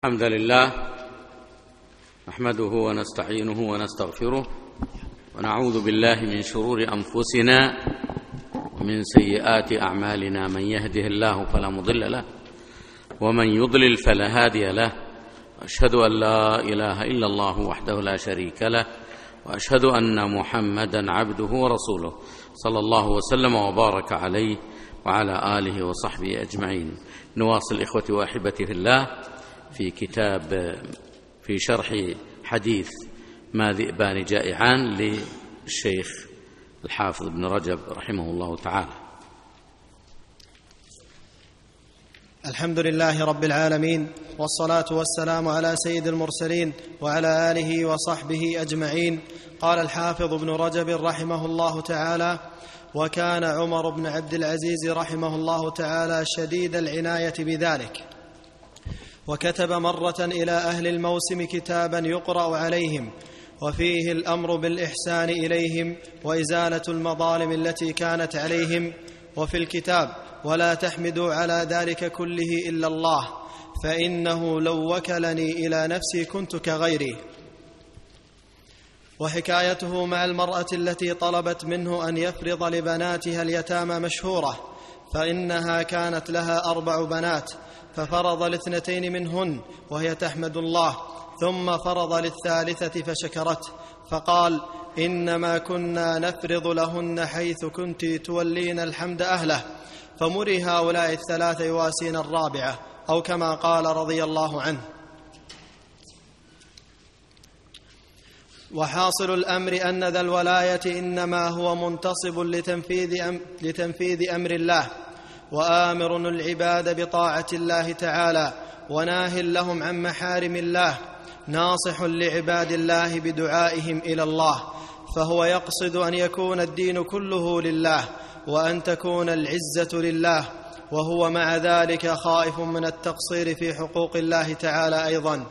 الحمد لله نحمده ونستعينه ونستغفره ونعوذ بالله من شرور أنفسنا ومن سيئات أعمالنا. من يهده الله فلا مضل له ومن يضلل فلا هادي له. أشهد أن لا إله إلا الله وحده لا شريك له وأشهد أن محمدا عبده ورسوله صلى الله وسلم وبارك عليه وعلى آله وصحبه أجمعين. نواصل إخوتي وأحبتي في الله في شرح حديث ما ذئبان جائعان للشيخ الحافظ ابن رجب رحمه الله تعالى. الحمد لله رب العالمين، والصلاة والسلام على سيد المرسلين وعلى آله وصحبه أجمعين. قال الحافظ ابن رجب رحمه الله تعالى: وكان عمر بن عبد العزيز رحمه الله تعالى شديد العناية بذلك، وكتب مرة إلى أهل الموسم كتابا يقرأ عليهم وفيه الأمر بالإحسان إليهم وإزالة المظالم التي كانت عليهم، وفي الكتاب: ولا تحمدوا على ذلك كله إلا الله، فإنه لو وكلني إلى نفسي كنت كغيري. وحكايته مع المرأة التي طلبت منه أن يفرض لبناتها اليتامى مشهورة، فإنها كانت لها 4 بنات، ففرض ل2 منهن وهي تحمد الله، ثم فرض لل3 فشكرته، فقال: إنما كنا نفرض لهن حيث كنت تولين الحمد أهله، فمري هؤلاء 3 يواسين 4، أو كما قال رضي الله عنه. وحاصل الأمر أن ذا الولاية إنما هو منتصب لتنفيذ أمر الله، وآمر العباد بطاعة الله تعالى، وناه لهم عن محارم الله، ناصح لعباد الله بدعائهم إلى الله، فهو يقصد أن يكون الدين كله لله، وأن تكون العزة لله، وهو مع ذلك خائف من التقصير في حقوق الله تعالى أيضا.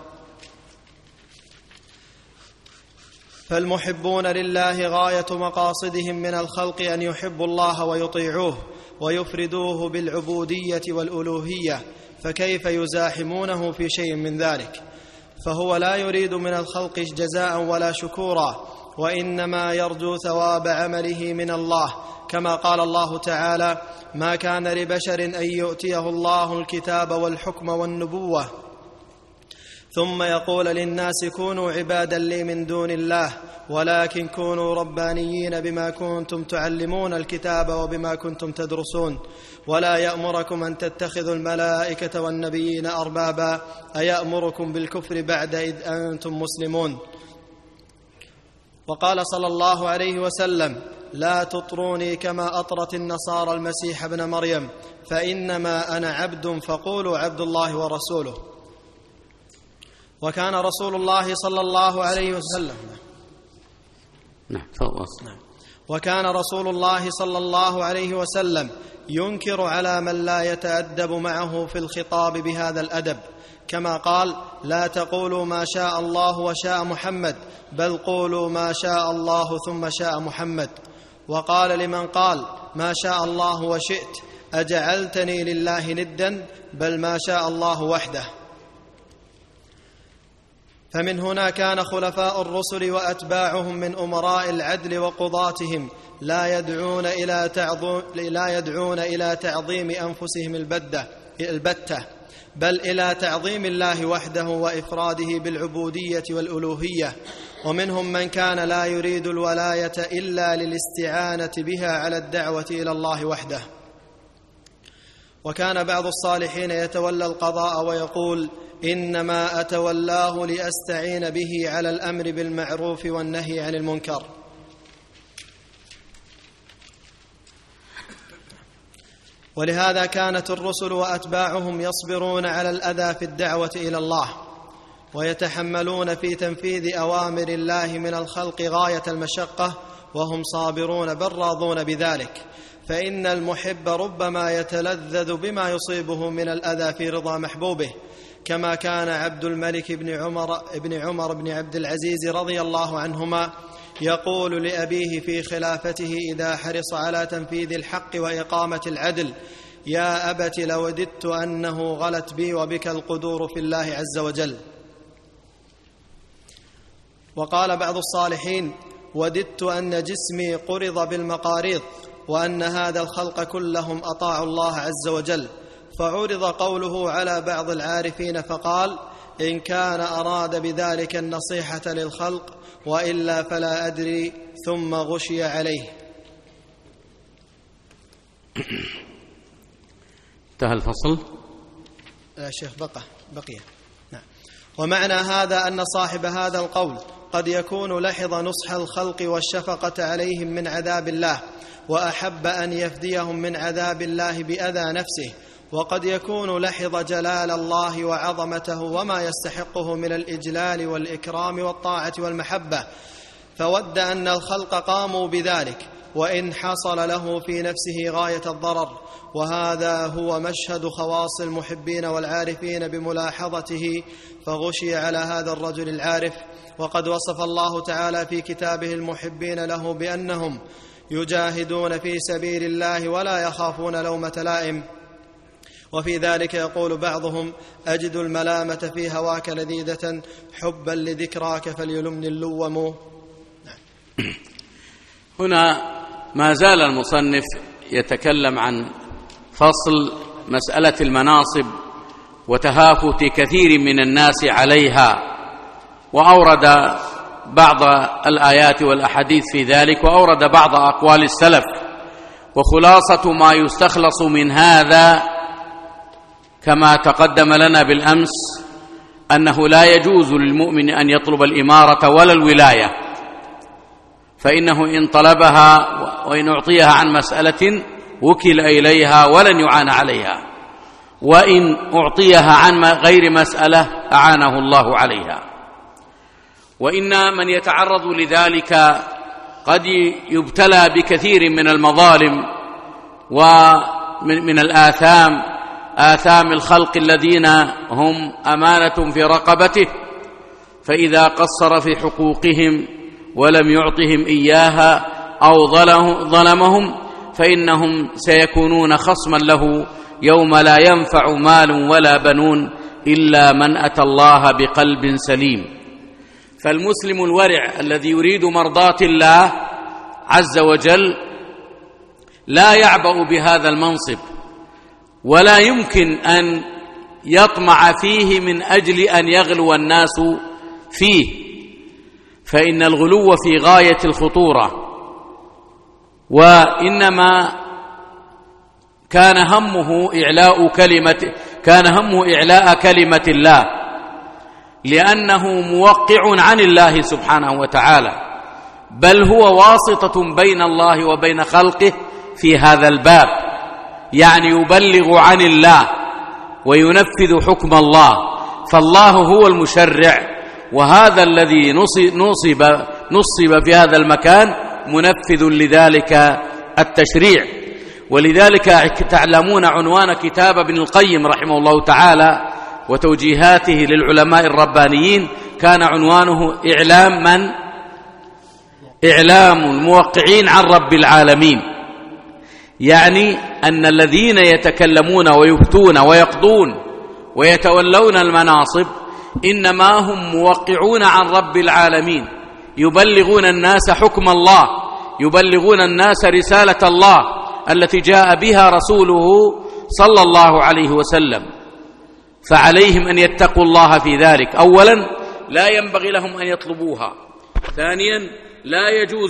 فالمحبون لله غاية مقاصدهم من الخلق أن يحبوا الله ويطيعوه ويفردوه بالعبودية والألوهية، فكيف يزاحمونه في شيء من ذلك؟ فهو لا يريد من الخلق جزاء ولا شكورا، وإنما يرجو ثواب عمله من الله، كما قال الله تعالى: ما كان لبشر أن يؤتيه الله الكتاب والحكم والنبوة ثم يقول للناس كونوا عبادا لي من دون الله، ولكن كونوا ربانيين بما كنتم تعلمون الكتاب وبما كنتم تدرسون، ولا يأمركم أن تتخذوا الملائكة والنبيين أربابا، أيأمركم بالكفر بعد إذ أنتم مسلمون. وقال صلى الله عليه وسلم: لا تطروني كما أطرت النصارى المسيح ابن مريم، فإنما أنا عبد فقولوا عبد الله ورسوله. وكان رسول الله صلى الله عليه وسلم وكان رسول الله صلى الله عليه وسلم ينكر على من لا يتأدب معه في الخطاب بهذا الأدب، كما قال: لا تقولوا ما شاء الله وشاء محمد، بل قولوا ما شاء الله ثم شاء محمد. وقال لمن قال ما شاء الله وشئت: أجعلتني لله ندا، بل ما شاء الله وحده. فمن هنا كان خلفاء الرسل وأتباعهم من أمراء العدل وقضاتهم لا يدعون إلى تعظيم أنفسهم البتة، بل إلى تعظيم الله وحده وإفراده بالعبودية والألوهية. ومنهم من كان لا يريد الولاية إلا للاستعانة بها على الدعوة إلى الله وحده. وكان بعض الصالحين يتولى القضاء ويقول: إنما أتولاه لأستعين به على الأمر بالمعروف والنهي عن المنكر. ولهذا كانت الرسل وأتباعهم يصبرون على الأذى في الدعوة إلى الله، ويتحملون في تنفيذ أوامر الله من الخلق غاية المشقة، وهم صابرون بل راضون بذلك، فإن المحب ربما يتلذذ بما يصيبه من الأذى في رضا محبوبه، كما كان عبد الملك بن عمر بن عبد العزيز رضي الله عنهما يقول لأبيه في خلافته إذا حرص على تنفيذ الحق وإقامة العدل: يا أبت لوددت أنه غلت بي وبك القدور في الله عز وجل. وقال بعض الصالحين: وددت أن جسمي قرض بالمقاريض، وأن هذا الخلق كلهم أطاعوا الله عز وجل. فعرض قوله على بعض العارفين فقال: إن كان أراد بذلك النصيحة للخلق، وإلا فلا أدري، ثم غشي عليه. انتهى الفصل. شيخ بقي. نعم. ومعنى هذا أن صاحب هذا القول قد يكون لحظ نصح الخلق والشفقة عليهم من عذاب الله، وأحب أن يفديهم من عذاب الله بأذى نفسه، وقد يكون لحظ جلال الله وعظمته وما يستحقه من الإجلال والإكرام والطاعة والمحبة، فود أن الخلق قاموا بذلك، وإن حصل له في نفسه غاية الضرر. وهذا هو مشهد خواص المحبين والعارفين بملاحظته، فغشي على هذا الرجل العارف. وقد وصف الله تعالى في كتابه المحبين له بأنهم يجاهدون في سبيل الله ولا يخافون لومة لائم. وفي ذلك يقول بعضهم: أجد الملامة في هواك لذيذة، حبا لذكراك فليلمني اللوم. هنا ما زال المصنف يتكلم عن فصل مسألة المناصب وتهافت كثير من الناس عليها، وأورد بعض الآيات والأحاديث في ذلك، وأورد بعض أقوال السلف. وخلاصة ما يستخلص من هذا كما تقدم لنا بالأمس أنه لا يجوز للمؤمن أن يطلب الإمارة ولا الولاية، فإنه إن طلبها وإن أعطيها عن مسألة وكل إليها ولن يعان عليها، وإن أعطيها عن غير مسألة أعانه الله عليها. وإن من يتعرض لذلك قد يبتلى بكثير من المظالم ومن آثام الخلق الذين هم أمانة في رقبته، فإذا قصر في حقوقهم ولم يعطهم إياها أو ظلمهم فإنهم سيكونون خصما له يوم لا ينفع مال ولا بنون إلا من أتى الله بقلب سليم. فالمسلم الورع الذي يريد مرضاة الله عز وجل لا يعبأ بهذا المنصب، ولا يمكن أن يطمع فيه من أجل أن يغلو الناس فيه، فإن الغلو في غاية الخطورة. وإنما كان همه إعلاء كلمة الله، لأنه موقع عن الله سبحانه وتعالى، بل هو واسطة بين الله وبين خلقه في هذا الباب، يعني يبلغ عن الله وينفذ حكم الله، فالله هو المشرع، وهذا الذي نصب في هذا المكان منفذ لذلك التشريع. ولذلك تعلمون عنوان كتاب ابن القيم رحمه الله تعالى وتوجيهاته للعلماء الربانيين كان عنوانه إعلام الموقعين عن رب العالمين، يعني أن الذين يتكلمون ويفتون ويقضون ويتولون المناصب إنما هم موقعون عن رب العالمين، يبلغون الناس حكم الله، يبلغون الناس رسالة الله التي جاء بها رسوله صلى الله عليه وسلم. فعليهم أن يتقوا الله في ذلك. أولا لا ينبغي لهم أن يطلبوها، ثانيا لا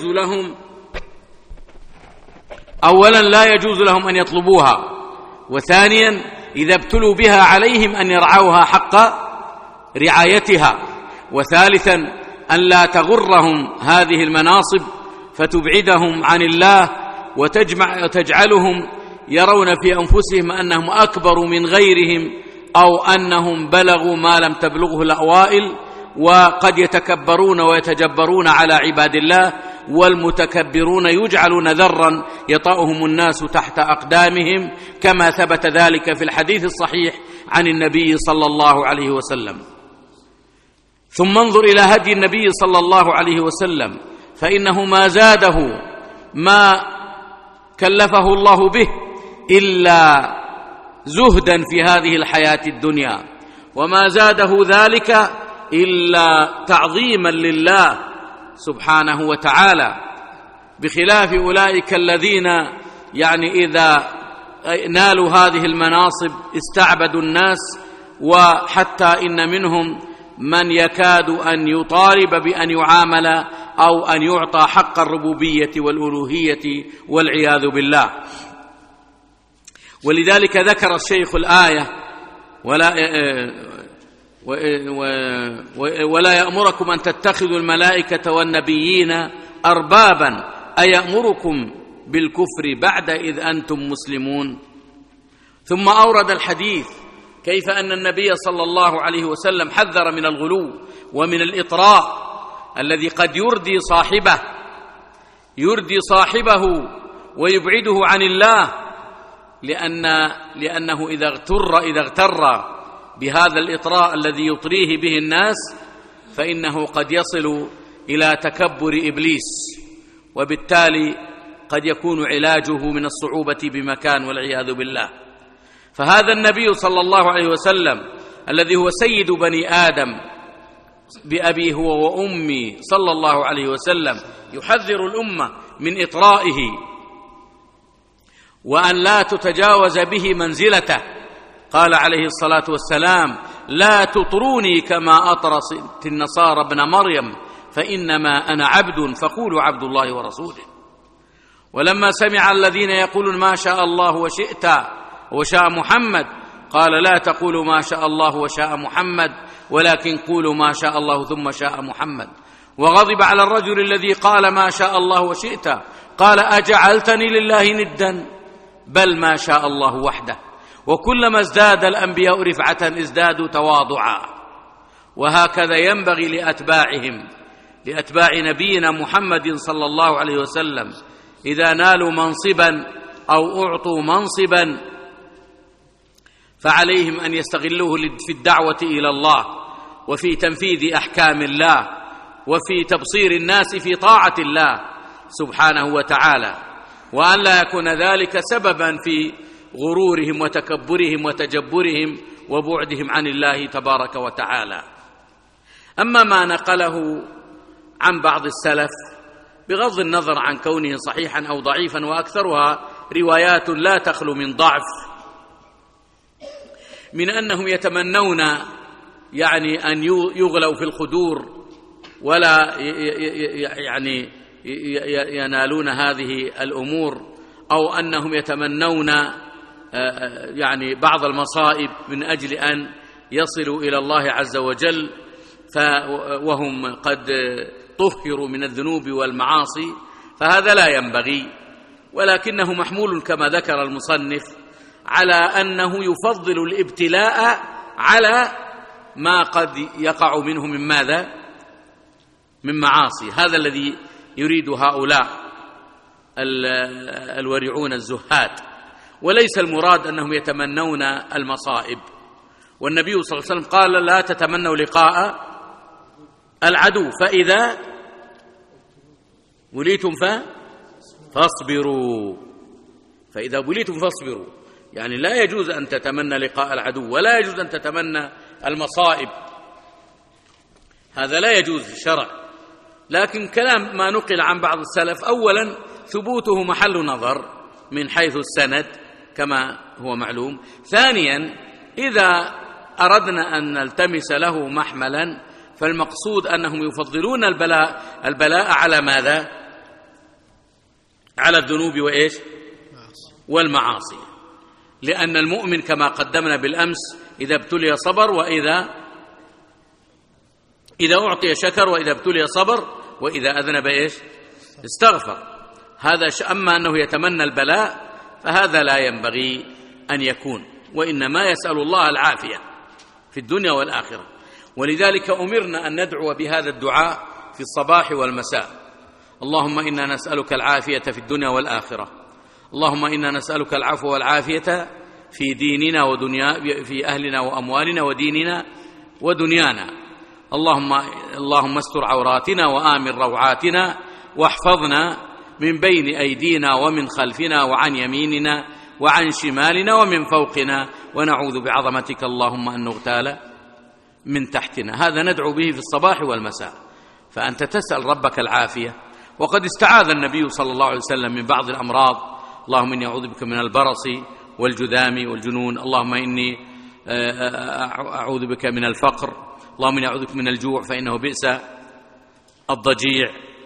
يجوز لهم أن يطلبوها، وثانيا إذا ابتلوا بها عليهم أن يرعوها حق رعايتها، وثالثا أن لا تغرهم هذه المناصب فتبعدهم عن الله وتجعلهم يرون في أنفسهم أنهم أكبر من غيرهم أو أنهم بلغوا ما لم تبلغه الأوائل، وقد يتكبرون ويتجبرون على عباد الله، والمتكبرون يجعلون ذرا يطأهم الناس تحت أقدامهم، كما ثبت ذلك في الحديث الصحيح عن النبي صلى الله عليه وسلم. ثم انظر إلى هدي النبي صلى الله عليه وسلم، فإنه ما زاده ما كلفه الله به إلا زهدا في هذه الحياة الدنيا، وما زاده ذلك إلا تعظيما لله سبحانه وتعالى، بخلاف أولئك الذين إذا نالوا هذه المناصب استعبدوا الناس، وحتى إن منهم من يكاد أن يطالب بأن يعامل أو أن يعطى حق الربوبية والألوهية والعياذ بالله. ولذلك ذكر الشيخ الآية: ولا يأمركم أن تتخذوا الملائكة والنبيين أربابا أيأمركم بالكفر بعد إذ أنتم مسلمون. ثم أورد الحديث كيف أن النبي صلى الله عليه وسلم حذر من الغلو ومن الإطراء الذي قد يردي صاحبه ويبعده عن الله، لأنه إذا اغتر بهذا الإطراء الذي يطريه به الناس فإنه قد يصل إلى تكبر إبليس، وبالتالي قد يكون علاجه من الصعوبة بمكان والعياذ بالله. فهذا النبي صلى الله عليه وسلم الذي هو سيد بني آدم بأبي هو وأمي صلى الله عليه وسلم يحذر الأمة من إطرائه وأن لا تتجاوز به منزلته. قال عليه الصلاة والسلام: لا تطروني كما أطرت النصارى ابن مريم فإنما أنا عبد فقولوا عبد الله ورسوله. ولما سمع الذين يقولون ما شاء الله وشئت وشاء محمد قال: لا تقولوا ما شاء الله وشاء محمد ولكن قولوا ما شاء الله ثم شاء محمد. وغضب على الرجل الذي قال ما شاء الله وشئت، قال: أجعلتني لله ندا بل ما شاء الله وحده. وكلما ازداد الأنبياء رفعة ازدادوا تواضعا. وهكذا ينبغي لأتباع نبينا محمد صلى الله عليه وسلم إذا نالوا منصبا أو أعطوا منصبا فعليهم أن يستغلوه في الدعوة إلى الله وفي تنفيذ أحكام الله وفي تبصير الناس في طاعة الله سبحانه وتعالى، وأن لا يكون ذلك سببا في غرورهم وتكبرهم وتجبرهم وبعدهم عن الله تبارك وتعالى. أما ما نقله عن بعض السلف بغض النظر عن كونه صحيحا أو ضعيفا، وأكثرها روايات لا تخلو من ضعف، من أنهم يتمنون أن يغلوا في الخدور ولا ينالون هذه الأمور، أو أنهم يتمنون بعض المصائب من أجل أن يصلوا إلى الله عز وجل، وهم قد طهروا من الذنوب والمعاصي، فهذا لا ينبغي. ولكنه محمول كما ذكر المصنف على أنه يفضل الابتلاء على ما قد يقع منه من ماذا؟ من معاصي. هذا الذي يريد هؤلاء الورعون الزهاد، وليس المراد أنهم يتمنون المصائب. والنبي صلى الله عليه وسلم قال: لا تتمنوا لقاء العدو فإذا بليتم فاصبروا. فإذا بليتم فاصبروا، لا يجوز أن تتمنى لقاء العدو ولا يجوز أن تتمنى المصائب، هذا لا يجوز في الشرع. لكن كلام ما نقل عن بعض السلف أولا ثبوته محل نظر من حيث السند كما هو معلوم. ثانيا إذا أردنا أن نلتمس له محملا فالمقصود أنهم يفضلون البلاء على ماذا؟ على الذنوب والمعاصي، لأن المؤمن كما قدمنا بالأمس إذا ابتلي صبر، وإذا أعطي شكر، وإذا ابتلي صبر، وإذا أذنب استغفر. هذا أما أنه يتمنى البلاء فهذا لا ينبغي أن يكون، وإنما يسأل الله العافية في الدنيا والآخرة. ولذلك أمرنا أن ندعو بهذا الدعاء في الصباح والمساء: اللهم إنا نسألك العافية في الدنيا والآخرة، اللهم إنا نسألك العفو والعافية في ديننا ودنيا، في أهلنا وأموالنا وديننا ودنيانا، اللهم استر عوراتنا وآمن روعاتنا واحفظنا من بين أيدينا ومن خلفنا وعن يميننا وعن شمالنا ومن فوقنا، ونعوذ بعظمتك اللهم أن نغتال من تحتنا. هذا ندعو به في الصباح والمساء. فأنت تسأل ربك العافية. وقد استعاذ النبي صلى الله عليه وسلم من بعض الأمراض: اللهم إني أعوذ بك من البرص والجذام والجنون، اللهم إني أعوذ بك من الفقر، اللهم إني أعوذ بك من الجوع فإنه بئس الضجيع.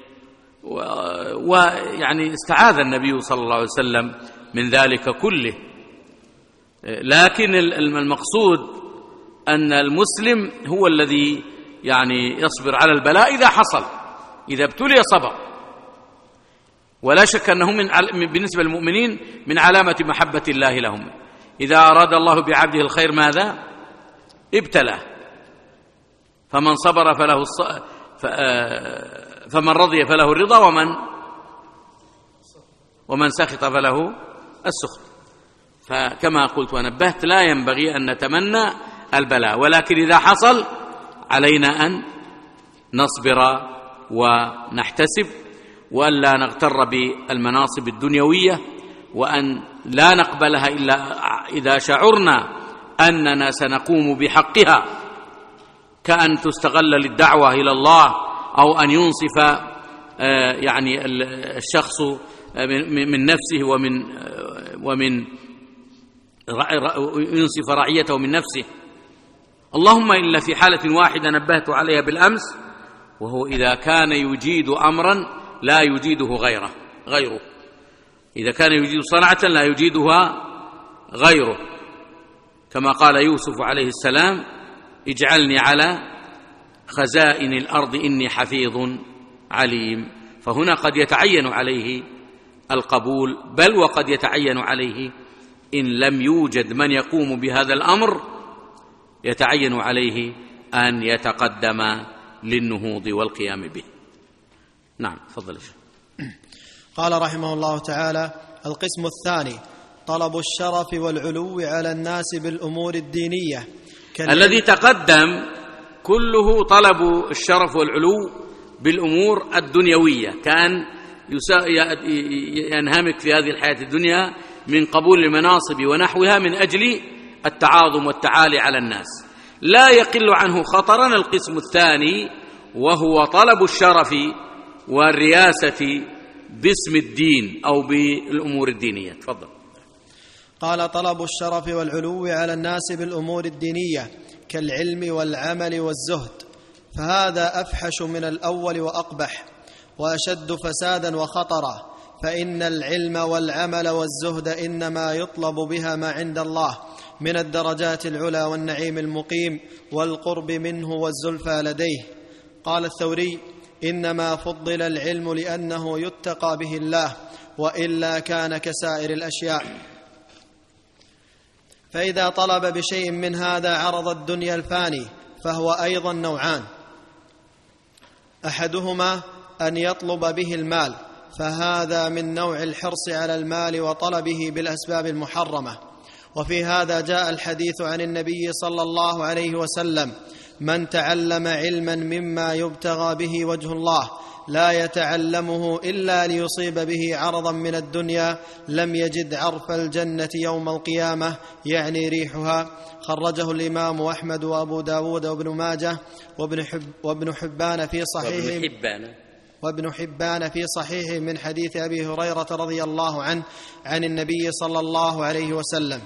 ويعني استعاذ النبي صلى الله عليه وسلم من ذلك كله. لكن المقصود أن المسلم هو الذي يعني يصبر على البلاء إذا حصل، إذا ابتلي صبر. ولا شك أنه بالنسبة للمؤمنين من علامة محبة الله لهم. إذا أراد الله بعبده الخير ماذا؟ ابتلاه. فمن صبر فله فمن رضي فله الرضا، ومن سخط فله السخط. فكما قلت ونبهت، لا ينبغي أن نتمنى البلاء، ولكن إذا حصل علينا أن نصبر ونحتسب، وأن لا نغتر بالمناصب الدنيوية، وأن لا نقبلها إلا إذا شعرنا أننا سنقوم بحقها، كأن تستغل للدعوة إلى الله، أو أن ينصف يعني الشخص من نفسه ومن ينصف رعيته من نفسه. اللهم إلا في حالة واحدة نبهت عليها بالأمس، وهو إذا كان يجيد أمرا لا يجيده غيره. إذا كان يجيد صنعة لا يجيدها غيره، كما قال يوسف عليه السلام: اجعلني على خزائن الأرض إني حفيظ عليم. فهنا قد يتعين عليه القبول، بل وقد يتعين عليه إن لم يوجد من يقوم بهذا الأمر، يتعين عليه أن يتقدم للنهوض والقيام به. نعم، تفضل. قال رحمه الله تعالى: القسم الثاني طلب الشرف والعلو على الناس بالأمور الدينية. الذي تقدم كله طلب الشرف والعلو بالأمور الدنيوية، كان ينهمك في هذه الحياة الدنيا من قبول المناصب ونحوها من أجل التعاظم والتعالي على الناس. لا يقل عنه خطرا القسم الثاني، وهو طلب الشرف والرياسة باسم الدين أو بالأمور الدينية. تفضل. قال: طلب الشرف والعلو على الناس بالأمور الدينية كالعلم والعمل والزهد، فهذا أفحش من الأول وأقبح وأشد فسادا وخطرا، فإن العلم والعمل والزهد إنما يطلب بها ما عند الله من الدرجات العلى والنعيم المقيم والقرب منه والزلفى لديه. قال الثوري: إنما فضل العلم لأنه يتقى به الله، وإلا كان كسائر الأشياء. فإذا طلب بشيء من هذا عرض الدنيا الفاني فهو أيضا نوعان: أحدهما أن يطلب به المال، فهذا من نوع الحرص على المال وطلبه بالأسباب المحرمة. وفي هذا جاء الحديث عن النبي صلى الله عليه وسلم: من تعلم علما مما يبتغى به وجه الله لا يتعلمه إلا ليصيب به عرضا من الدنيا لم يجد عرف الجنة يوم القيامة، يعني ريحها. خرجه الإمام أحمد وأبو داود وابن ماجه وابن حبان في صحيحه من حديث أبي هريرة رضي الله عنه عن النبي صلى الله عليه وسلم.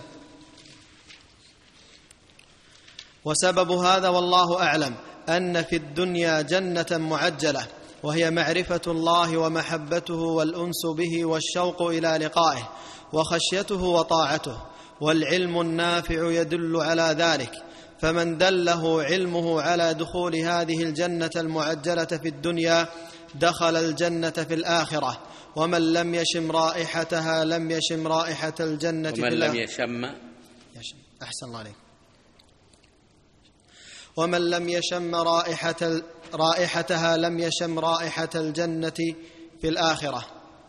وسبب هذا والله أعلم أن في الدنيا جنة معجلة، وهي معرفة الله ومحبته والأنس به والشوق إلى لقائه وخشيته وطاعته، والعلم النافع يدل على ذلك. فمن دله علمه على دخول هذه الجنة المعجلة في الدنيا دخل الجنة في الآخرة، ومن لم يشم رائحتها لم يشم رائحة الجنة في الآخرة. ومن لم يشم رائحتها لم يشم رائحة الجنة في الآخرة.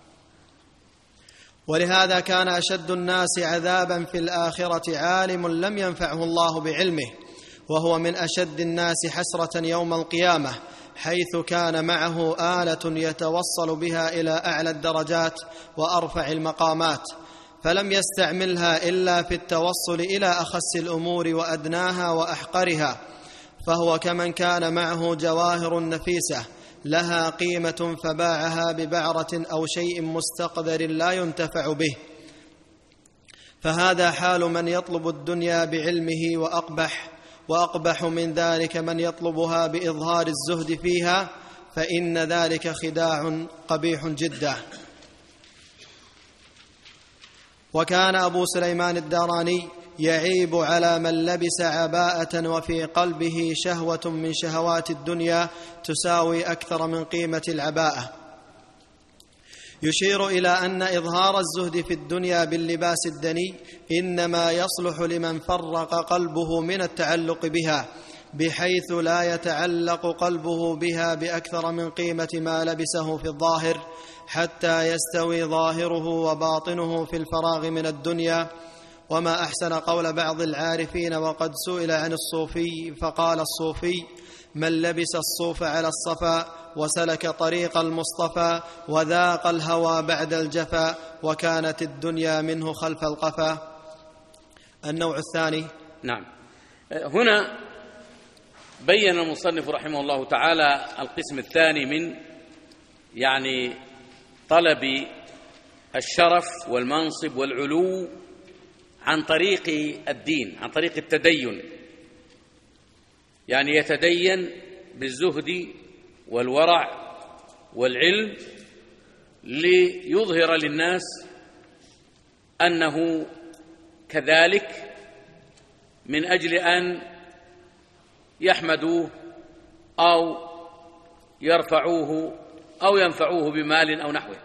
ولهذا كان أشد الناس عذابا في الآخرة عالم لم ينفعه الله بعلمه، وهو من أشد الناس حسرة يوم القيامة، حيث كان معه آلة يتوصل بها إلى أعلى الدرجات وأرفع المقامات، فلم يستعملها إلا في التوصل إلى أخس الأمور وأدناها وأحقرها، فهو كمن كان معه جواهر نفيسة لها قيمة فباعها ببعرة أو شيء مستقذر لا ينتفع به، فهذا حال من يطلب الدنيا بعلمه، وأقبح من ذلك من يطلبها بإظهار الزهد فيها، فإن ذلك خداع قبيح جدا. وكان أبو سليمان الداراني يعيب على من لبس عباءة وفي قلبه شهوة من شهوات الدنيا تساوي أكثر من قيمة العباءة، يشير إلى أن إظهار الزهد في الدنيا باللباس الدني إنما يصلح لمن فرق قلبه من التعلق بها، بحيث لا يتعلق قلبه بها بأكثر من قيمة ما لبسه في الظاهر، حتى يستوي ظاهره وباطنه في الفراغ من الدنيا. وما أحسن قول بعض العارفين وقد سئل عن الصوفي فقال الصوفي: من لبس الصوف على الصفا وسلك طريق المصطفى وذاق الهوى بعد الجفا وكانت الدنيا منه خلف القفا. النوع الثاني. نعم، هنا بين المصنف رحمه الله تعالى القسم الثاني من طلب الشرف والمنصب والعلو عن طريق الدين، عن طريق التدين، يتدين بالزهد والورع والعلم ليظهر للناس أنه كذلك، من أجل أن يحمدوه أو يرفعوه أو ينفعوه بمال أو نحوه.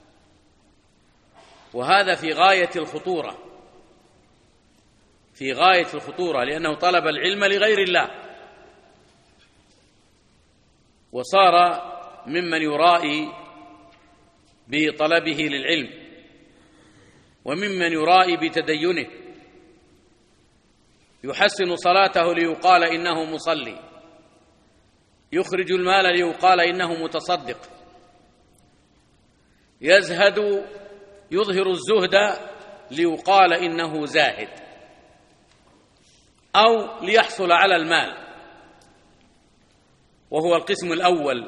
وهذا في غاية الخطورة، في غاية الخطورة، لأنه طلب العلم لغير الله، وصار ممن يرائي بطلبه للعلم، وممن يرائي بتدينه، يحسن صلاته ليقال إنه مصلي، يخرج المال ليقال إنه متصدق، يزهد يظهر الزهد ليقال إنه زاهد، أو ليحصل على المال، وهو القسم الأول،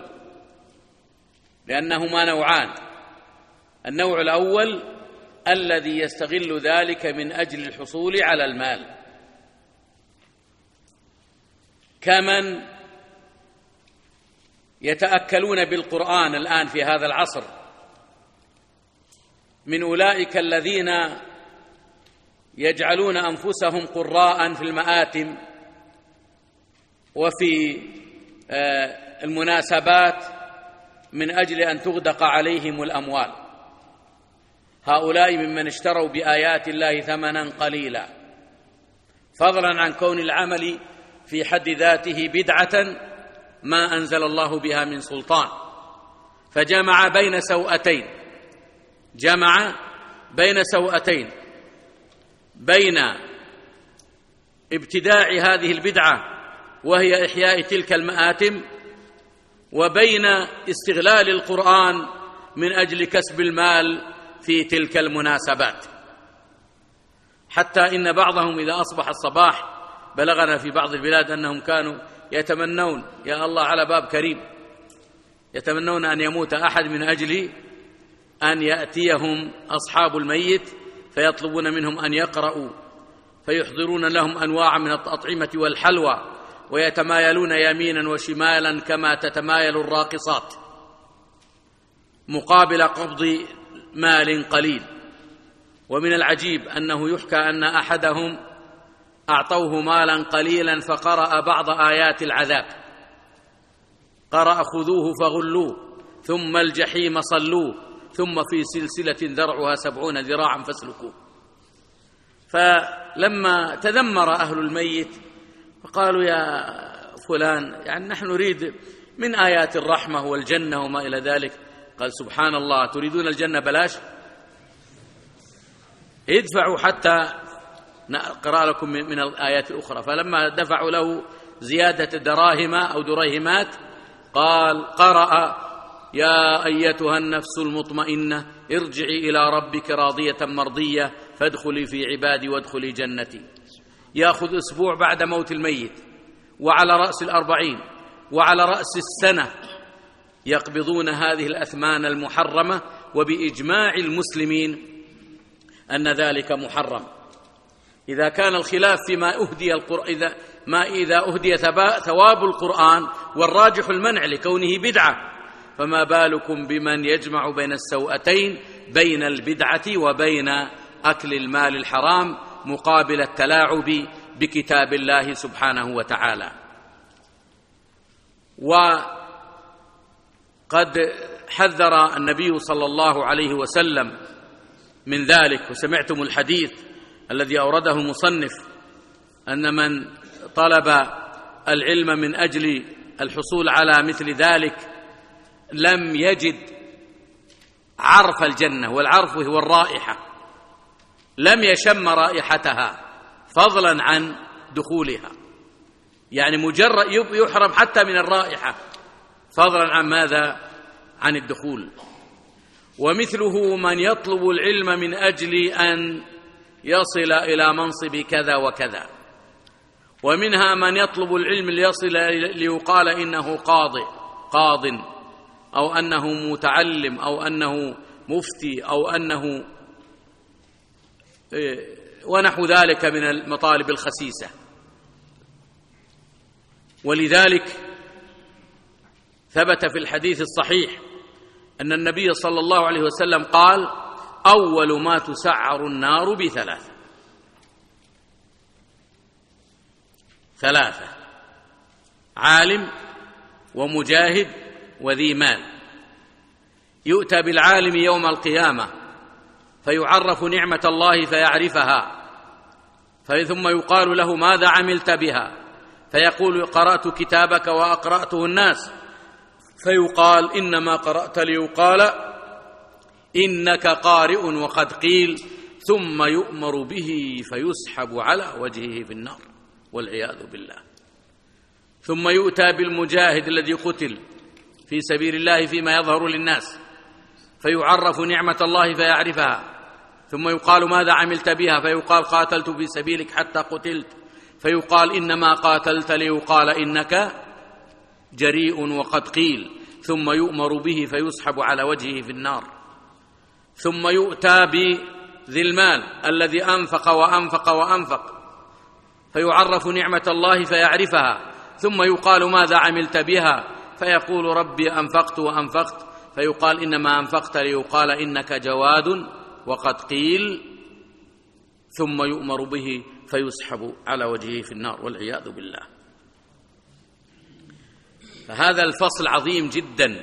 لأنهما نوعان. النوع الأول الذي يستغل ذلك من أجل الحصول على المال، كمن يتأكلون بالقرآن الآن في هذا العصر، من أولئك الذين يجعلون أنفسهم قراء في المآتم وفي المناسبات من أجل أن تغدق عليهم الأموال. هؤلاء ممن اشتروا بآيات الله ثمنا قليلا، فضلا عن كون العمل في حد ذاته بدعة ما أنزل الله بها من سلطان، فجمع بين سوءتين، جمع بين سوءتين، بين ابتداع هذه البدعة وهي إحياء تلك المآتم، وبين استغلال القرآن من أجل كسب المال في تلك المناسبات، حتى إن بعضهم إذا أصبح الصباح بلغنا في بعض البلاد أنهم كانوا يتمنون، يا الله على باب كريم، يتمنون أن يموت أحد من أجل أن يأتيهم أصحاب الميت فيطلبون منهم أن يقرأوا، فيحضرون لهم أنواع من الأطعمة والحلوى، ويتمايلون يمينا وشمالا كما تتمايل الراقصات مقابل قبض مال قليل. ومن العجيب أنه يحكى أن أحدهم أعطوه مالا قليلا فقرأ بعض آيات العذاب، قرأ: خذوه فغلوه ثم الجحيم صلوه ثم في سلسلة ذرعها 70 ذراعا فاسلكوه. فلما تذمر أهل الميت فقالوا: يا فلان، نحن نريد من آيات الرحمة والجنة وما إلى ذلك. قال: سبحان الله، تريدون الجنة بلاش؟ ادفعوا حتى نقرأ لكم من الآيات الأخرى. فلما دفعوا له زيادة دراهم أو دريهمات قال: قرأ يا أيتها النفس المطمئنة ارجعي إلى ربك راضية مرضية فادخلي في عبادي وادخلي جنتي. يأخذ أسبوع بعد موت الميت، وعلى رأس 40 وعلى رأس السنة يقبضون هذه الأثمان المحرمة، وبإجماع المسلمين أن ذلك محرم. إذا كان الخلاف فيما أهدي إذا أهدي ثواب القرآن والراجح المنع لكونه بدعة، فما بالكم بمن يجمع بين السوءتين، بين البدعة وبين أكل المال الحرام مقابل التلاعب بكتاب الله سبحانه وتعالى. وقد حذر النبي صلى الله عليه وسلم من ذلك، وسمعتم الحديث الذي أورده المصنف أن من طلب العلم من أجل الحصول على مثل ذلك لم يجد عرف الجنة، والعرف هو الرائحة، لم يشم رائحتها فضلا عن دخولها، يعني مجرد يحرم حتى من الرائحة فضلا عن ماذا؟ عن الدخول. ومثله من يطلب العلم من أجل أن يصل إلى منصب كذا وكذا، ومنها من يطلب العلم ليصل ليقال إنه قاض أو أنه متعلم أو أنه مفتي أو أنه ونحو ذلك من المطالب الخسيسة. ولذلك ثبت في الحديث الصحيح أن النبي صلى الله عليه وسلم قال: أول ما تسعر النار ثلاثة: عالم ومجاهد وذي مال. يؤتى بالعالم يوم القيامة فيعرف نعمة الله فيعرفها، ثم يقال له: ماذا عملت بها؟ فيقول: قرأت كتابك وأقرأته الناس. فيقال: إنما قرأت ليقال إنك قارئ وقد قيل، ثم يؤمر به فيسحب على وجهه في النار والعياذ بالله. ثم يؤتى بالمجاهد الذي قتل في سبيل الله فيما يظهر للناس فيعرف نعمة الله فيعرفها، ثم يقال: ماذا عملت بها؟ فيقال: قاتلت في سبيلك حتى قتلت. فيقال: إنما قاتلت ليقال إنك جريء وقد قيل، ثم يؤمر به فيسحب على وجهه في النار. ثم يؤتى بذي المال الذي أنفق فيعرف نعمة الله فيعرفها، ثم يقال: ماذا عملت بها؟ فيقول: ربي أنفقت. فيقال: إنما أنفقت ليقال إنك جواد وقد قيل، ثم يؤمر به فيسحب على وجهه في النار والعياذ بالله. فهذا الفصل عظيم جدا،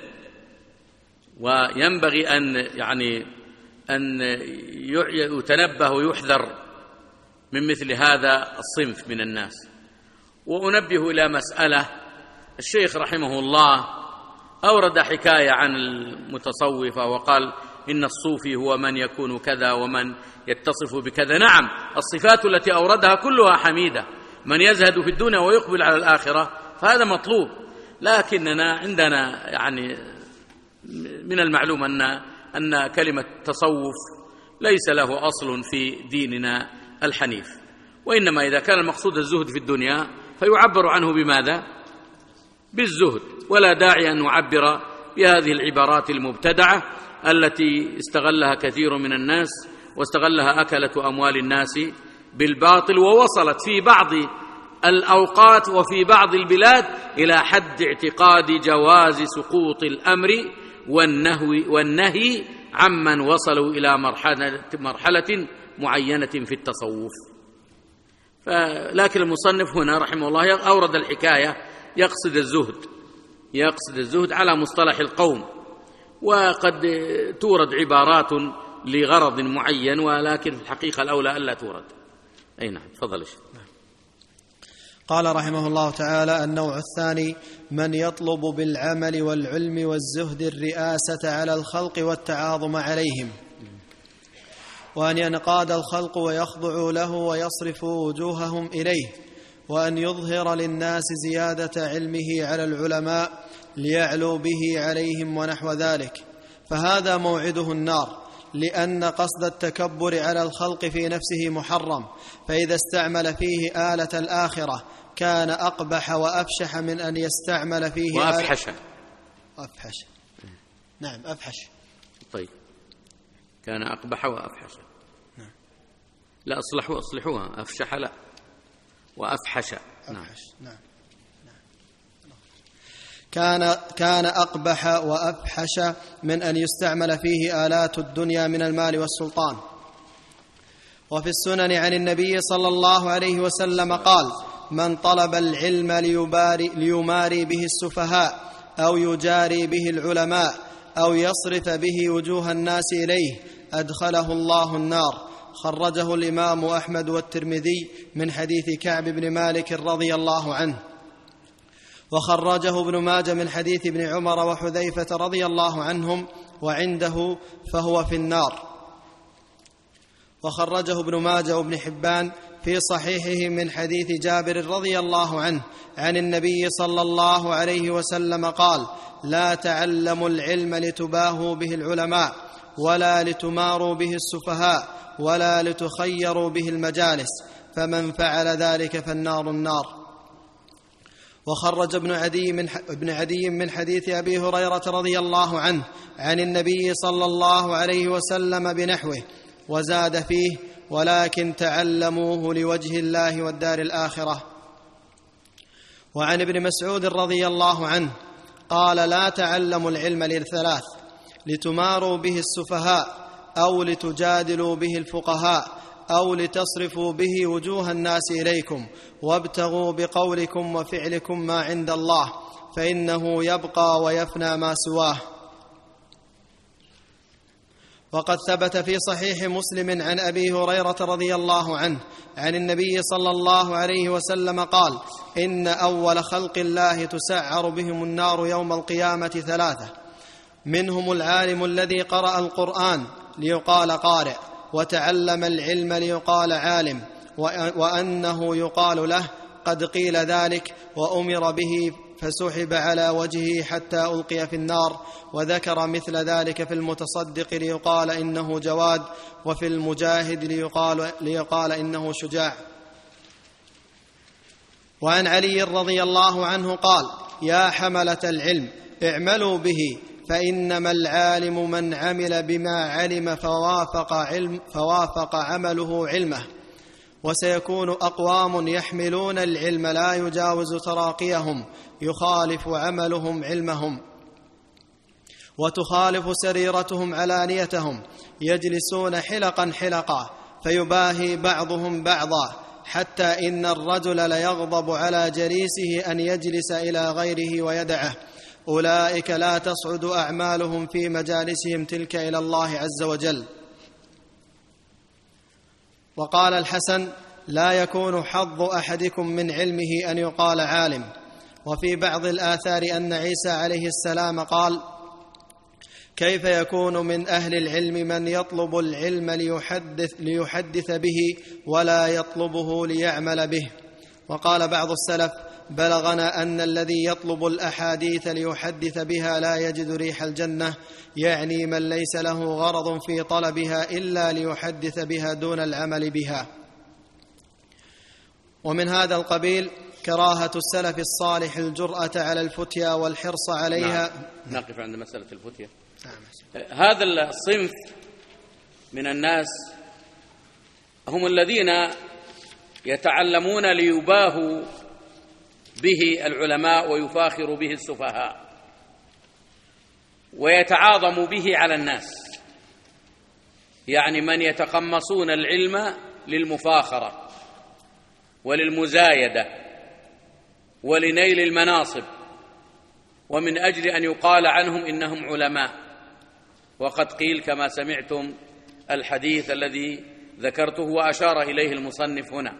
وينبغي أن يتنبه ويحذر من مثل هذا الصنف من الناس. وأنبه إلى مسألة: الشيخ رحمه الله أورد حكاية عن المتصوفة وقال إن الصوفي هو من يكون كذا ومن يتصف بكذا. نعم، الصفات التي أوردها كلها حميدة، من يزهد في الدنيا ويقبل على الآخرة فهذا مطلوب، لكننا عندنا من المعلوم أن كلمة تصوف ليس له أصل في ديننا الحنيف، وإنما إذا كان المقصود الزهد في الدنيا فيعبر عنه بماذا؟ بالزهد، ولا داعي أن نعبر بهذه العبارات المبتدعة التي استغلها كثير من الناس واستغلها أكلة أموال الناس بالباطل، ووصلت في بعض الأوقات وفي بعض البلاد إلى حد اعتقاد جواز سقوط الأمر والنهي عمن وصلوا إلى مرحلة معينة في التصوف. لكن المصنف هنا رحمه الله أورد الحكاية يقصد الزهد على مصطلح القوم، وقد تورد عبارات لغرض معين، ولكن في الحقيقة الأولى ألا تورد. أي نعم، تفضل. قال رحمه الله تعالى: النوع الثاني من يطلب بالعمل والعلم والزهد الرئاسة على الخلق والتعاظم عليهم، وأن ينقاد الخلق ويخضعوا له ويصرفوا وجوههم إليه، وأن يظهر للناس زيادة علمه على العلماء ليعلو به عليهم ونحو ذلك، فهذا موعده النار، لأن قصد التكبر على الخلق في نفسه محرم، فإذا استعمل فيه آلة الآخرة كان أقبح وأفشح من أن يستعمل فيه وأفحش. أفحش. نعم أفحش. طيب كان أقبح وأفحش. نعم. لا أصلحوها أفشح لا وأفحش. نعم. نعم. كان أقبح وأفحش من أن يستعمل فيه آلات الدنيا من المال والسلطان. وفي السنن عن النبي صلى الله عليه وسلم قال: من طلب العلم ليماري به السفهاء أو يجاري به العلماء أو يصرف به وجوه الناس إليه أدخله الله النار. خرجه الإمام أحمد والترمذي من حديث كعب بن مالك رضي الله عنه، وخرجه ابن ماجه من حديث ابن عمر وحذيفة رضي الله عنهم وعنده فهو في النار. وخرجه ابن ماجه وابن حبان في صحيحه من حديث جابر رضي الله عنه عن النبي صلى الله عليه وسلم قال: لا تعلموا العلم لتباهوا به العلماء ولا لتماروا به السفهاء ولا لتخيروا به المجالس، فمن فعل ذلك فالنار النار. وخرج ابن عدي من حديث أبي هريرة رضي الله عنه عن النبي صلى الله عليه وسلم بنحوه، وزاد فيه: ولكن تعلموه لوجه الله والدار الآخرة. وعن ابن مسعود رضي الله عنه قال: لا تعلموا العلم لثلاث: لتماروا به السفهاء أو لتجادلوا به الفقهاء أو لتصرفوا به وجوه الناس إليكم، وابتغوا بقولكم وفعلكم ما عند الله، فإنه يبقى ويفنى ما سواه. وقد ثبت في صحيح مسلم عن أبي هريرة رضي الله عنه عن النبي صلى الله عليه وسلم قال: إن أول خلق الله تسعر بهم النار يوم القيامة ثلاثة: منهم العالم الذي قرأ القرآن ليقال قارئ، وتعلم العلم ليقال عالم، وأنه يقال له قد قيل ذلك وأمر به فسحب على وجهه حتى ألقي في النار. وذكر مثل ذلك في المتصدق ليقال إنه جواد، وفي المجاهد ليقال إنه شجاع. وعن علي رضي الله عنه قال: يا حملة العلم اعملوا به، فإنما العالم من عمل بما علم فوافق عمله علمه، وسيكون أقوام يحملون العلم لا يجاوز تراقيهم، يخالف عملهم علمهم، وتخالف سريرتهم علانيتهم، يجلسون حلقا حلقا فيباهي بعضهم بعضا، حتى إن الرجل ليغضب على جليسه أن يجلس إلى غيره ويدعه. أولئك لا تصعد أعمالهم في مجالسهم تلك إلى الله عز وجل. وقال الحسن: لا يكون حظ أحدكم من علمه أن يقال عالم. وفي بعض الآثار أن عيسى عليه السلام قال: كيف يكون من أهل العلم من يطلب العلم ليحدث به ولا يطلبه ليعمل به؟ وقال بعض السلف: بلغنا أن الذي يطلب الأحاديث ليحدث بها لا يجد ريح الجنة، يعني من ليس له غرض في طلبها إلا ليحدث بها دون العمل بها. ومن هذا القبيل كراهة السلف الصالح الجرأة على الفتيا والحرص عليها. نقف عند مسألة الفتيا. هذا الصنف من الناس هم الذين يتعلمون ليباهوا به العلماء ويفاخر به السفهاء ويتعاظم به على الناس، يعني من يتقمصون العلم للمفاخرة وللمزايدة ولنيل المناصب، ومن أجل أن يقال عنهم إنهم علماء. وقد قيل كما سمعتم الحديث الذي ذكرته وأشار إليه المصنف هنا،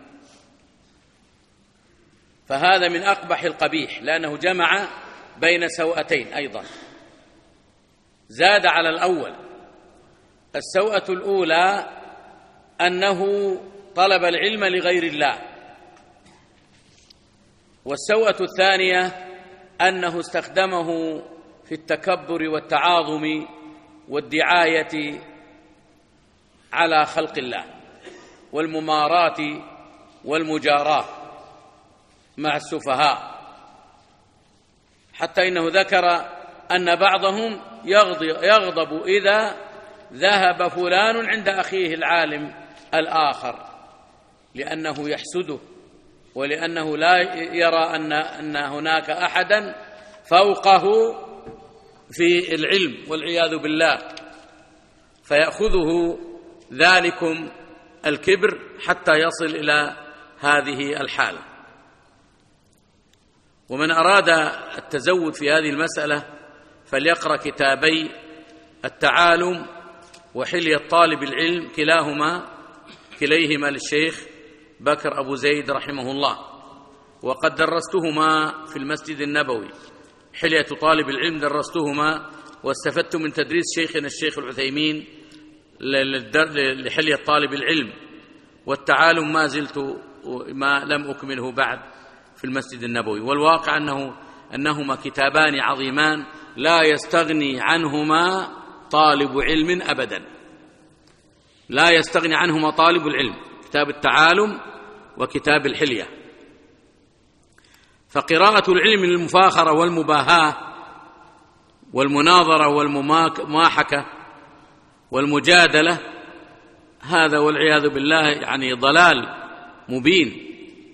فهذا من أقبح القبيح، لأنه جمع بين سوءتين أيضا، زاد على الأول. السوءة الأولى أنه طلب العلم لغير الله، والسوءة الثانية أنه استخدمه في التكبر والتعاظم والدعاية على خلق الله والمماراة والمجاراة مع السفهاء، حتى إنه ذكر أن بعضهم يغضب إذا ذهب فلان عند أخيه العالم الآخر لأنه يحسده، ولأنه لا يرى أن هناك أحدا فوقه في العلم والعياذ بالله، فيأخذه ذلكم الكبر حتى يصل إلى هذه الحالة. ومن أراد التزود في هذه المسألة فليقرأ كتابي التعالم وحلية طالب العلم، كليهما للشيخ بكر أبو زيد رحمه الله، وقد درستهما في المسجد النبوي. حلية طالب العلم درستهما واستفدت من تدريس شيخنا الشيخ العثيمين لحلية طالب العلم، والتعالم ما لم أكمله بعد في المسجد النبوي. والواقع أنهما كتابان عظيمان لا يستغني عنهما طالب علم أبدا، لا يستغني عنهما طالب العلم، كتاب التعالم وكتاب الحلية. فقراءة العلم للمفاخرة والمباهاة والمناظرة والمماحكة والمجادلة هذا والعياذ بالله يعني ضلال مبين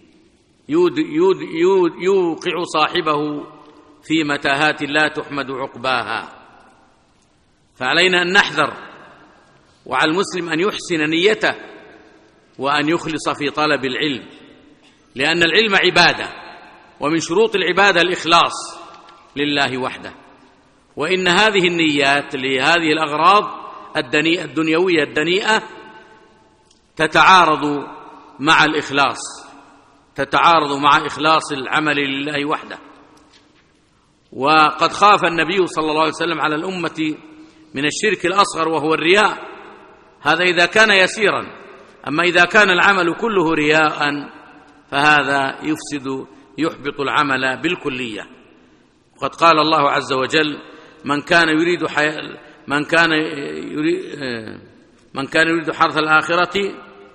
يوقع صاحبه في متاهات لا تحمد عقباها. فعلينا أن نحذر، وعلى المسلم أن يحسن نيته وأن يخلص في طلب العلم، لأن العلم عبادة، ومن شروط العبادة الإخلاص لله وحده. وإن هذه النيات لهذه الأغراض الدنيوية الدنيئة تتعارض مع الإخلاص، تتعارض مع إخلاص العمل لله وحده. وقد خاف النبي صلى الله عليه وسلم على الأمة من الشرك الأصغر وهو الرياء، هذا إذا كان يسيرا، أما إذا كان العمل كله رياء فهذا يحبط العمل بالكلية. وقد قال الله عز وجل: من كان يريد حرث الآخرة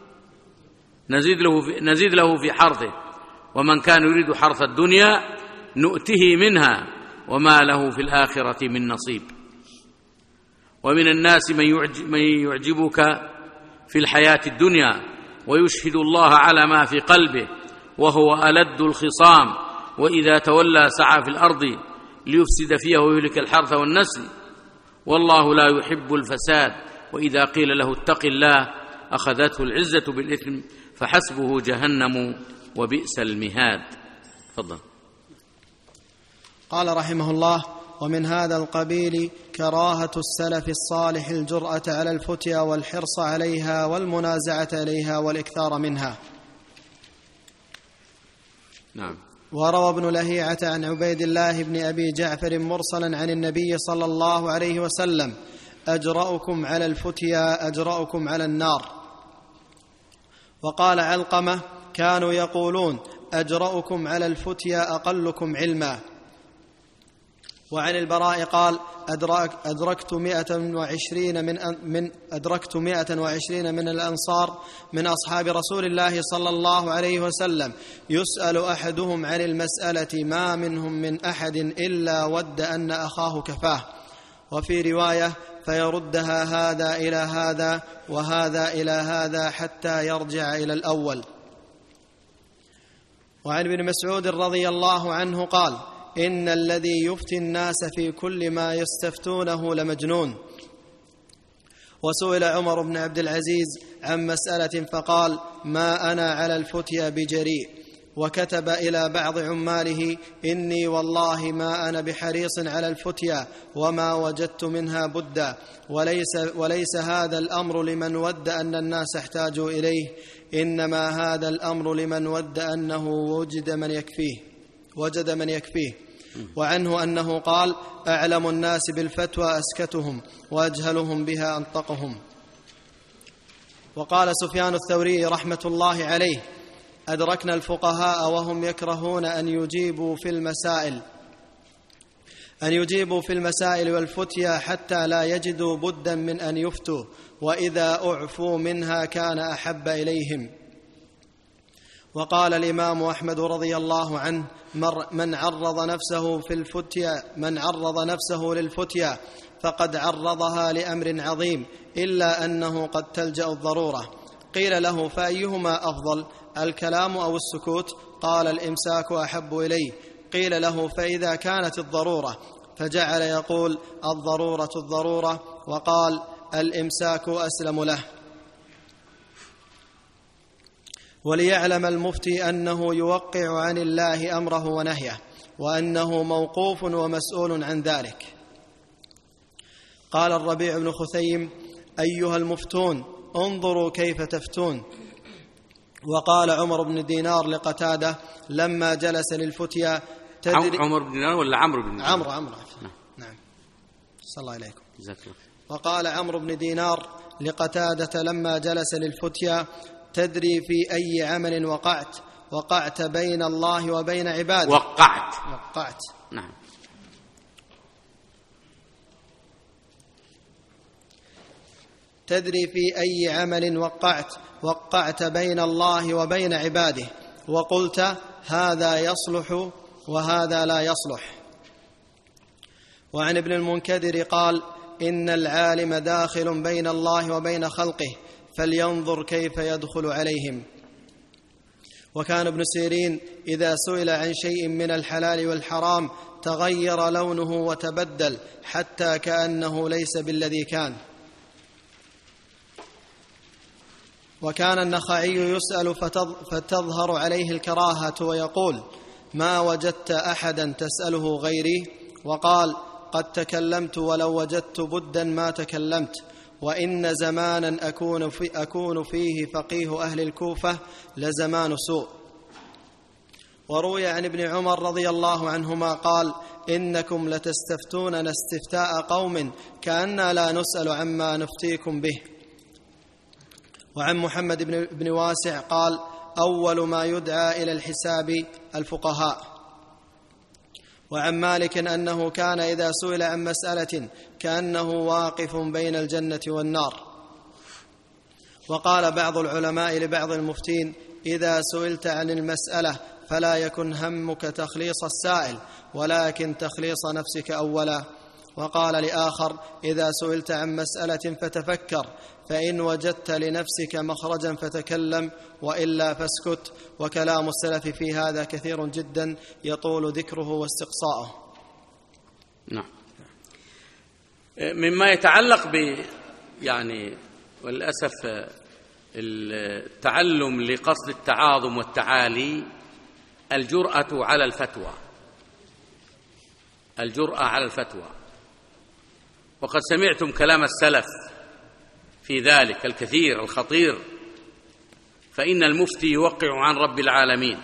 نزيد له في حرثه، ومن كان يريد حرث الدنيا نؤته منها وما له في الآخرة من نصيب. ومن الناس من يعجبك في الحياة الدنيا ويشهد الله على ما في قلبه وهو ألد الخصام، وإذا تولى سعى في الأرض ليفسد فيها ويهلك الحرث والنسل، والله لا يحب الفساد، وإذا قيل له اتق الله أخذته العزة بالإثم فحسبه جهنم وبئس المهاد. تفضل. قال رحمه الله: ومن هذا القبيل كراهة السلف الصالح الجرأة على الفتيا والحرص عليها والمنازعة إليها والإكثار منها. نعم. وروى ابن لهيعة عن عبيد الله بن أبي جعفر مرسلا عن النبي صلى الله عليه وسلم: أجرأكم على الفتيا أجرأكم على النار. وقال علقمة: كانوا يقولون: أجرأكم على الفتيا أقلكم علما. وعن البراء قال: أدركت 120 من الأنصار من أصحاب رسول الله صلى الله عليه وسلم يسأل أحدهم عن المسألة ما منهم من أحد إلا ود أن أخاه كفاه. وفي رواية: فيردها هذا إلى هذا وهذا إلى هذا حتى يرجع إلى الأول. وعن ابن مسعود رضي الله عنه قال: إن الذي يفتي الناس في كل ما يستفتونه لمجنون. وسئل عمر بن عبد العزيز عن مسألة فقال: ما أنا على الفتيا بجريء. وكتب إلى بعض عماله: إني والله ما أنا بحريص على الفتيا وما وجدت منها بدا، وليس هذا الأمر لمن ود أن الناس احتاجوا إليه، إنما هذا الأمر لمن ود أنه وجد من يكفيه. وعنه أنه قال: أعلم الناس بالفتوى أسكتهم وأجهلهم بها أنطقهم. وقال سفيان الثوري رحمة الله عليه: أدركنا الفقهاء وهم يكرهون أن يجيبوا في المسائل والفتيا حتى لا يجدوا بدا من أن يفتوا، وإذا أعفوا منها كان أحب إليهم. وقال الإمام أحمد رضي الله عنه: من عرض نفسه للفتيا فقد عرضها لأمر عظيم، إلا أنه قد تلجأ الضرورة. قيل له: فأيهما أفضل، الكلام أو السكوت؟ قال: الإمساك أحب إليه. قيل له: فإذا كانت الضرورة؟ فجعل يقول: الضرورة الضرورة، وقال: الإمساك أسلم له. وليعلم المفتي أنه يوقع عن الله أمره ونهيه، وأنه موقوف ومسؤول عن ذلك. قال الربيع بن خثيم: أيها المفتون، انظروا كيف تفتون. وقال عمر بن دينار لقتادة لما جلس للفتيا: عمر بن دينار ولا عمرو بن دينار؟ عمرو. نعم. صلى الله عليكم. وقال عمرو بن دينار لقتادة لما جلس للفتيا: تدري في أي عمل وقعت؟ وقعت بين الله وبين عباده. وقعت. نعم. تدري في أي عمل وقعت؟ وقعت بين الله وبين عباده، وقلت هذا يصلح وهذا لا يصلح. وعن ابن المنكدر قال: إن العالم داخل بين الله وبين خلقه، فلينظر كيف يدخل عليهم. وكان ابن سيرين إذا سئل عن شيء من الحلال والحرام تغير لونه وتبدل حتى كأنه ليس بالذي كان. وكان النخعي يسأل فتظهر عليه الكراهة ويقول: ما وجدت أحدا تسأله غيري؟ وقال: قد تكلمت ولو وجدت بدا ما تكلمت، وإن زمانا أكون فيه فقيه أهل الكوفة لزمان سوء. وروي عن ابن عمر رضي الله عنهما قال: إنكم لتستفتوننا استفتاء قوم كأننا لا نسأل عما نفتيكم به. وعن محمد بن واسع قال: أول ما يدعى إلى الحساب الفقهاء. وعن مالك أنه كان إذا سئل عن مسألة كأنه واقف بين الجنة والنار. وقال بعض العلماء لبعض المفتين: إذا سئلت عن المسألة فلا يكن همك تخليص السائل، ولكن تخليص نفسك أولا. وقال لآخر: إذا سئلت عن مسألة فتفكر، فإن وجدت لنفسك مخرجا فتكلم، وإلا فاسكت. وكلام السلف في هذا كثير جدا يطول ذكره واستقصاؤه. نعم. مما يتعلق والأسف التعلم لقصد التعاظم والتعالي، الجرأة على الفتوى. وقد سمعتم كلام السلف في ذلك الكثير الخطير. فإن المفتي يوقع عن رب العالمين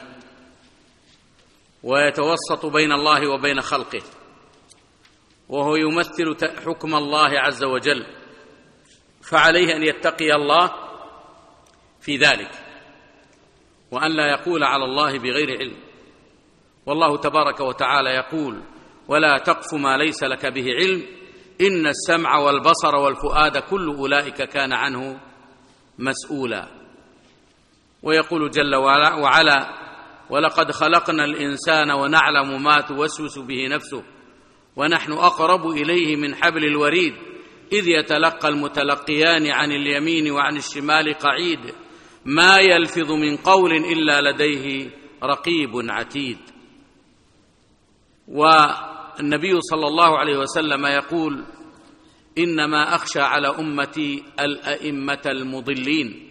ويتوسط بين الله وبين خلقه، وهو يمثل حكم الله عز وجل، فعليه أن يتقي الله في ذلك، وأن لا يقول على الله بغير علم. والله تبارك وتعالى يقول: ولا تقف ما ليس لك به علم، إن السمع والبصر والفؤاد كل أولئك كان عنه مسؤولا. ويقول جل وعلا: ولقد خلقنا الإنسان ونعلم ما توسوس به نفسه ونحن أقرب إليه من حبل الوريد إذ يتلقى المتلقيان عن اليمين وعن الشمال قعيد ما يلفظ من قول إلا لديه رقيب عتيد. والنبي صلى الله عليه وسلم يقول: إنما أخشى على أمتي الأئمة المضلين.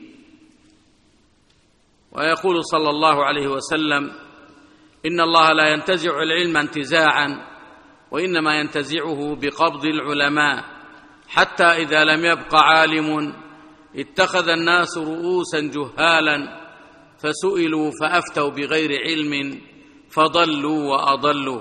ويقول صلى الله عليه وسلم: إن الله لا ينتزع العلم انتزاعا، وإنما ينتزعه بقبض العلماء، حتى إذا لم يبق عالم اتخذ الناس رؤوسا جهالا فسئلوا فأفتوا بغير علم فضلوا وأضلوا.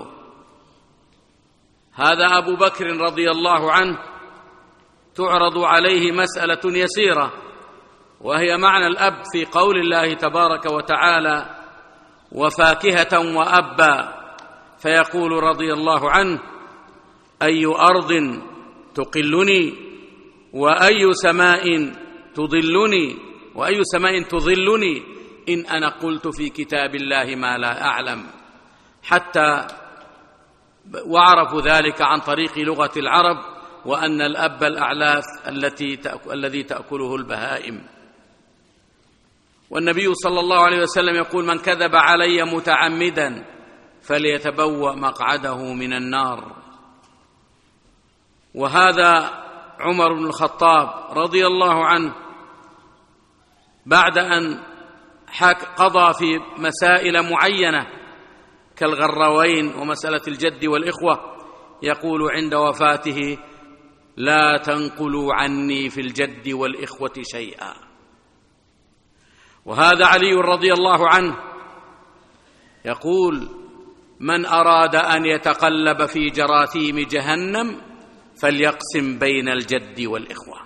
هذا أبو بكر رضي الله عنه تعرض عليه مسألة يسيرة وهي معنى الأب في قول الله تبارك وتعالى: وفاكهة وأبا. فيقول رضي الله عنه: أي أرض تقلني وأي سماء تضلني وأي سماء تظلني إن أنا قلت في كتاب الله ما لا أعلم. حتى وعرفوا ذلك عن طريق لغة العرب، وأن الأب الأعلاف الذي تأكله البهائم. والنبي صلى الله عليه وسلم يقول: من كذب علي متعمدا فليتبوأ مقعده من النار. وهذا عمر بن الخطاب رضي الله عنه بعد أن قضى في مسائل معينة كالغروين ومسألة الجد والإخوة، يقول عند وفاته: لا تنقلوا عني في الجد والإخوة شيئا. وهذا علي رضي الله عنه يقول: من أراد أن يتقلب في جراثيم جهنم فليقسم بين الجد والإخوة.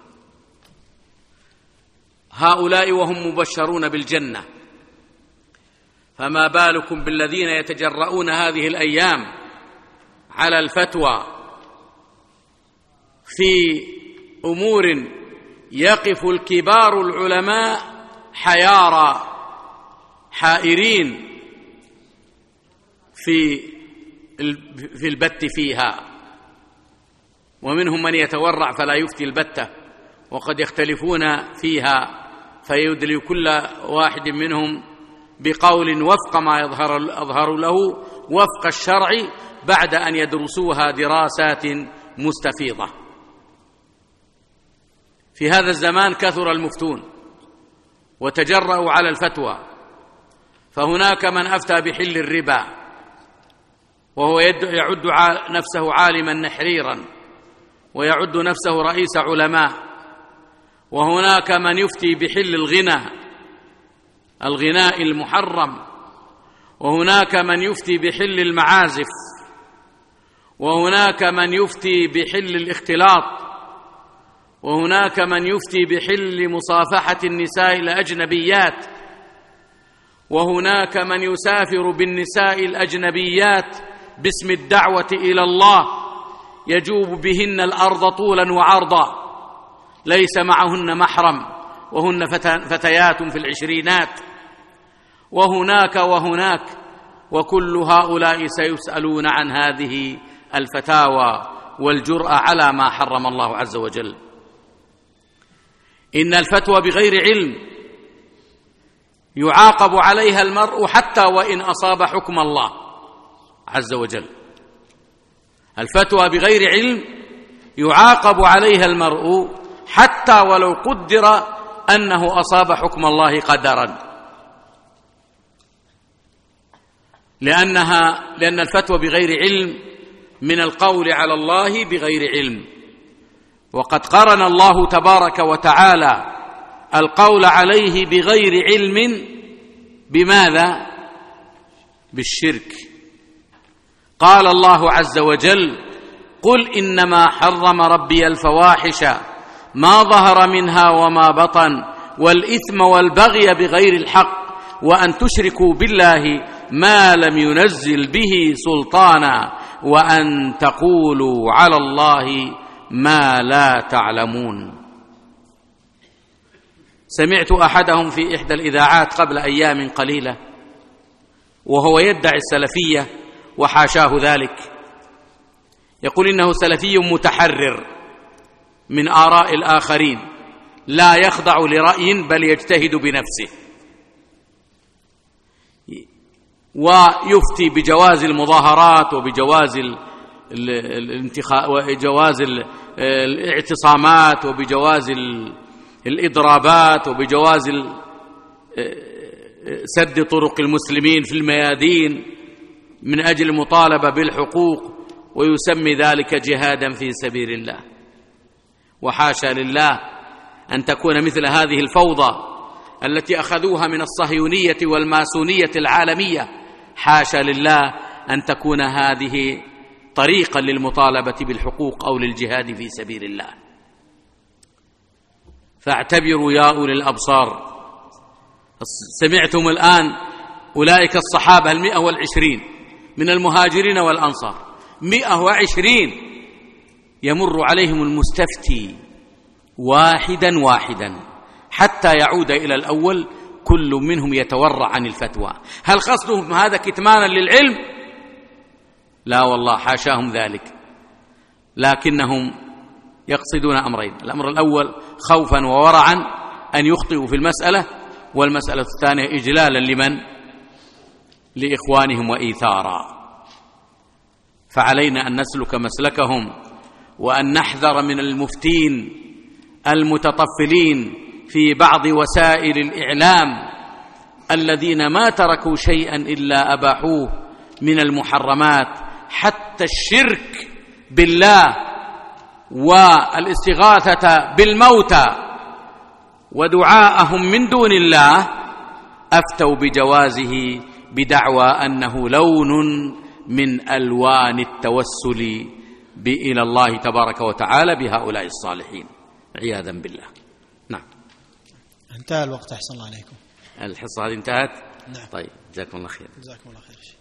هؤلاء وهم مبشرون بالجنة، فما بالكم بالذين يتجرؤون هذه الأيام على الفتوى في أمور يقف الكبار العلماء حيارى حائرين في البت فيها، ومنهم من يتورع فلا يفتي البتة، وقد يختلفون فيها فيدلي كل واحد منهم بقول وفق ما يظهر له وفق الشرع بعد أن يدرسوها دراسات مستفيضة. في هذا الزمان كثر المفتون وتجرأوا على الفتوى، فهناك من أفتى بحل الربا وهو يعد نفسه عالما نحريرا ويعد نفسه رئيس علماء، وهناك من يفتي بحل الغناء المحرم، وهناك من يفتي بحل المعازف، وهناك من يفتي بحل الاختلاط، وهناك من يفتي بحل مصافحة النساء الأجنبيات، وهناك من يسافر بالنساء الأجنبيات باسم الدعوة إلى الله، يجوب بهن الأرض طولا وعرضا، ليس معهن محرم، وهن فتيات في العشرينات، وهناك وكل هؤلاء سيسألون عن هذه الفتاوى والجرأة على ما حرم الله عز وجل. إن الفتوى بغير علم يعاقب عليها المرء حتى وإن أصاب حكم الله عز وجل. الفتوى بغير علم يعاقب عليها المرء حتى ولو قدر أنه أصاب حكم الله قدرا، لأن الفتوى بغير علم من القول على الله بغير علم. وقد قرن الله تبارك وتعالى القول عليه بغير علم بماذا؟ بالشرك. قال الله عز وجل: قل إنما حرم ربي الفواحش ما ظهر منها وما بطن والإثم والبغي بغير الحق وأن تشركوا بالله ما لم ينزل به سلطانا وأن تقولوا على الله ما لا تعلمون. سمعت أحدهم في إحدى الإذاعات قبل أيام قليلة وهو يدعي السلفية وحاشاه ذلك، يقول إنه سلفي متحرر من آراء الآخرين، لا يخضع لرأي بل يجتهد بنفسه، ويفتي بجواز المظاهرات وبجواز وجواز الاعتصامات وبجواز الإضرابات وبجواز سد طرق المسلمين في الميادين من أجل المطالبة بالحقوق، ويسمي ذلك جهادا في سبيل الله. وحاشا لله أن تكون مثل هذه الفوضى التي أخذوها من الصهيونية والماسونية العالمية، حاشا لله أن تكون هذه طريقا للمطالبة بالحقوق أو للجهاد في سبيل الله. فاعتبروا يا أولي الأبصار. سمعتم الآن أولئك الصحابة 120 من المهاجرين والأنصار، 120 يمر عليهم المستفتي واحدا واحدا حتى يعود إلى الأول، كل منهم يتورع عن الفتوى. هل قصدهم هذا كتمانا للعلم؟ لا والله، حاشاهم ذلك، لكنهم يقصدون أمرين: الأمر الأول خوفا وورعا أن يخطئوا في المسألة، والمسألة الثانية إجلالا لمن؟ لإخوانهم وإيثارا. فعلينا أن نسلك مسلكهم، وأن نحذر من المفتين المتطفلين في بعض وسائل الإعلام الذين ما تركوا شيئا إلا أباحوه من المحرمات، حتى الشرك بالله والاستغاثة بالموتى ودعاءهم من دون الله أفتوا بجوازه بدعوى أنه لون من ألوان التوسل إلى الله تبارك وتعالى بهؤلاء الصالحين عياذا بالله. نعم، انتهى الوقت. أحسن الله عليكم. الحصة هذه انتهت. نعم. طيب، جزاكم الله خير. جزاكم الله خير.